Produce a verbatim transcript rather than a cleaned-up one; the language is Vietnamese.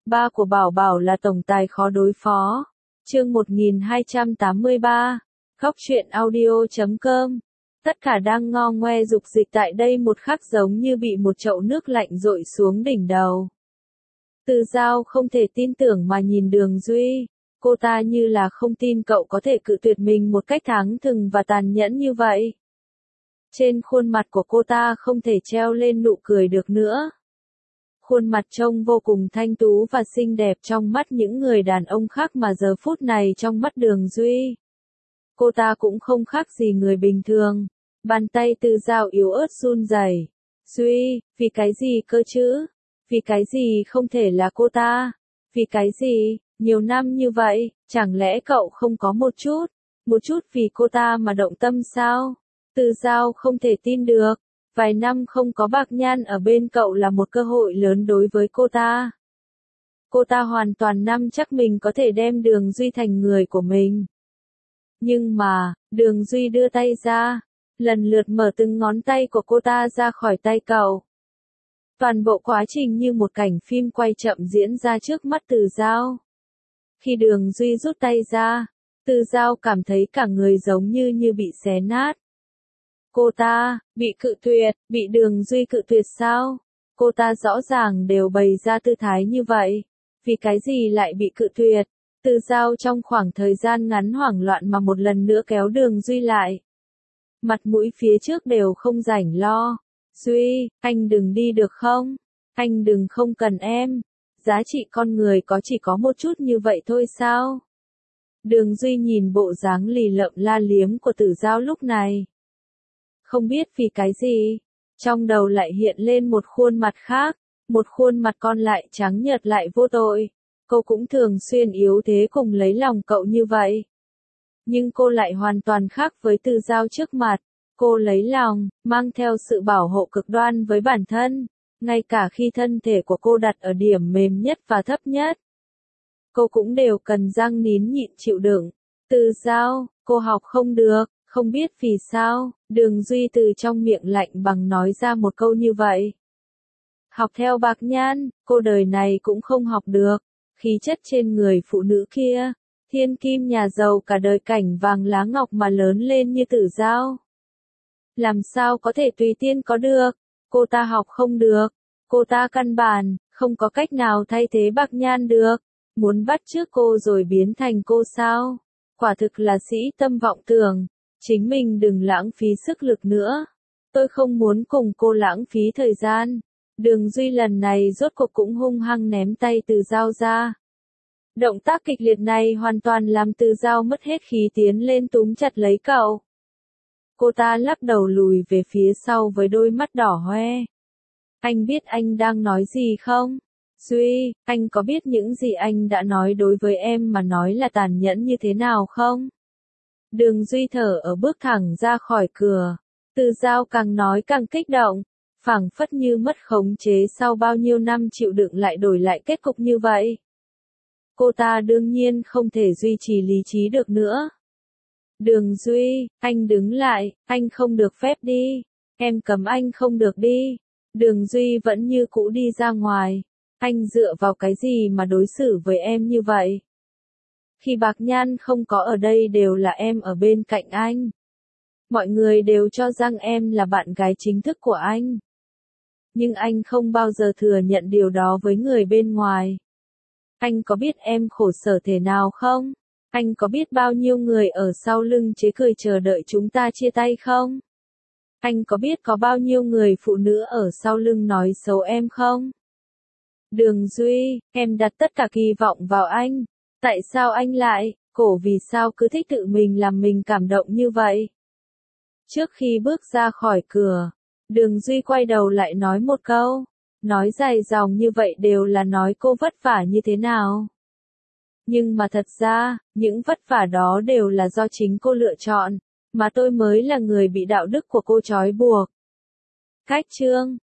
Ba của Bảo Bảo là tổng tài khó đối phó. Chương một nghìn hai trăm tám mươi ba. Góc truyện audio chấm com. Tất cả đang ngo ngoe dục dịch tại đây một khắc giống như bị một chậu nước lạnh dội xuống đỉnh đầu. Từ Dao không thể tin tưởng mà nhìn Đường Duy. Cô ta như là không tin cậu có thể cự tuyệt mình một cách thẳng thừng và tàn nhẫn như vậy. Trên khuôn mặt của cô ta không thể treo lên nụ cười được nữa. Khuôn mặt trông vô cùng thanh tú và xinh đẹp trong mắt những người đàn ông khác mà giờ phút này trong mắt Đường Duy. Cô ta cũng không khác gì người bình thường. Bàn tay Từ Dao yếu ớt run rẩy. Duy, vì cái gì cơ chứ? Vì cái gì không thể là cô ta? Vì cái gì? Nhiều năm như vậy, chẳng lẽ cậu không có một chút, một chút vì cô ta mà động tâm sao? Từ Dao không thể tin được. Vài năm không có Bạc Nhan ở bên cậu là một cơ hội lớn đối với cô ta. Cô ta hoàn toàn nắm chắc mình có thể đem Đường Duy thành người của mình. Nhưng mà, Đường Duy đưa tay ra, lần lượt mở từng ngón tay của cô ta ra khỏi tay cậu. Toàn bộ quá trình như một cảnh phim quay chậm diễn ra trước mắt Từ Dao. Khi Đường Duy rút tay ra, Từ Dao cảm thấy cả người giống như như bị xé nát. Cô ta, bị cự tuyệt, bị Đường Duy cự tuyệt sao? Cô ta rõ ràng đều bày ra tư thái như vậy. Vì cái gì lại bị cự tuyệt? Từ Dao trong khoảng thời gian ngắn hoảng loạn mà một lần nữa kéo Đường Duy lại. Mặt mũi phía trước đều không rảnh lo. Duy, anh đừng đi được không? Anh đừng không cần em. Giá trị con người có chỉ có một chút như vậy thôi sao? Đường Duy nhìn bộ dáng lì lợm la liếm của Từ Dao lúc này. Không biết vì cái gì, trong đầu lại hiện lên một khuôn mặt khác, một khuôn mặt con lại trắng nhợt lại vô tội. Cô cũng thường xuyên yếu thế cùng lấy lòng cậu như vậy. Nhưng cô lại hoàn toàn khác với Từ Dao trước mặt. Cô lấy lòng, mang theo sự bảo hộ cực đoan với bản thân, ngay cả khi thân thể của cô đặt ở điểm mềm nhất và thấp nhất. Cô cũng đều cần răng nín nhịn chịu đựng. Từ Dao, cô học không được. Không biết vì sao, Đường Duy từ trong miệng lạnh bằng nói ra một câu như vậy. Học theo Bạc Nhan, cô đời này cũng không học được. Khí chất trên người phụ nữ kia, thiên kim nhà giàu cả đời cảnh vàng lá ngọc mà lớn lên như Từ Dao. Làm sao có thể tùy tiên có được, cô ta học không được, cô ta căn bản, không có cách nào thay thế Bạc Nhan được. Muốn bắt chước cô rồi biến thành cô sao? Quả thực là sĩ tâm vọng tưởng. Chính mình đừng lãng phí sức lực nữa. Tôi không muốn cùng cô lãng phí thời gian. Đường Duy lần này rốt cuộc cũng hung hăng ném tay Từ Dao ra. Động tác kịch liệt này hoàn toàn làm Từ Dao mất hết khí tiến lên túm chặt lấy cậu. Cô ta lắc đầu lùi về phía sau với đôi mắt đỏ hoe. Anh biết anh đang nói gì không? Duy, anh có biết những gì anh đã nói đối với em mà nói là tàn nhẫn như thế nào không? Đường Duy thở ở bước thẳng ra khỏi cửa. Từ Dao càng nói càng kích động, phảng phất như mất khống chế sau bao nhiêu năm chịu đựng lại đổi lại kết cục như vậy. Cô ta đương nhiên không thể duy trì lý trí được nữa. Đường Duy, anh đứng lại, anh không được phép đi. Em cấm anh không được đi. Đường Duy vẫn như cũ đi ra ngoài. Anh dựa vào cái gì mà đối xử với em như vậy? Khi Bạc Nhan không có ở đây đều là em ở bên cạnh anh. Mọi người đều cho rằng em là bạn gái chính thức của anh. Nhưng anh không bao giờ thừa nhận điều đó với người bên ngoài. Anh có biết em khổ sở thế nào không? Anh có biết bao nhiêu người ở sau lưng chế cười chờ đợi chúng ta chia tay không? Anh có biết có bao nhiêu người phụ nữ ở sau lưng nói xấu em không? Đường Duy, em đặt tất cả kỳ vọng vào anh. Tại sao anh lại, cổ vì sao cứ thích tự mình làm mình cảm động như vậy? Trước khi bước ra khỏi cửa, Đường Duy quay đầu lại nói một câu. Nói dài dòng như vậy đều là nói cô vất vả như thế nào. Nhưng mà thật ra, những vất vả đó đều là do chính cô lựa chọn, mà tôi mới là người bị đạo đức của cô trói buộc. Cách chương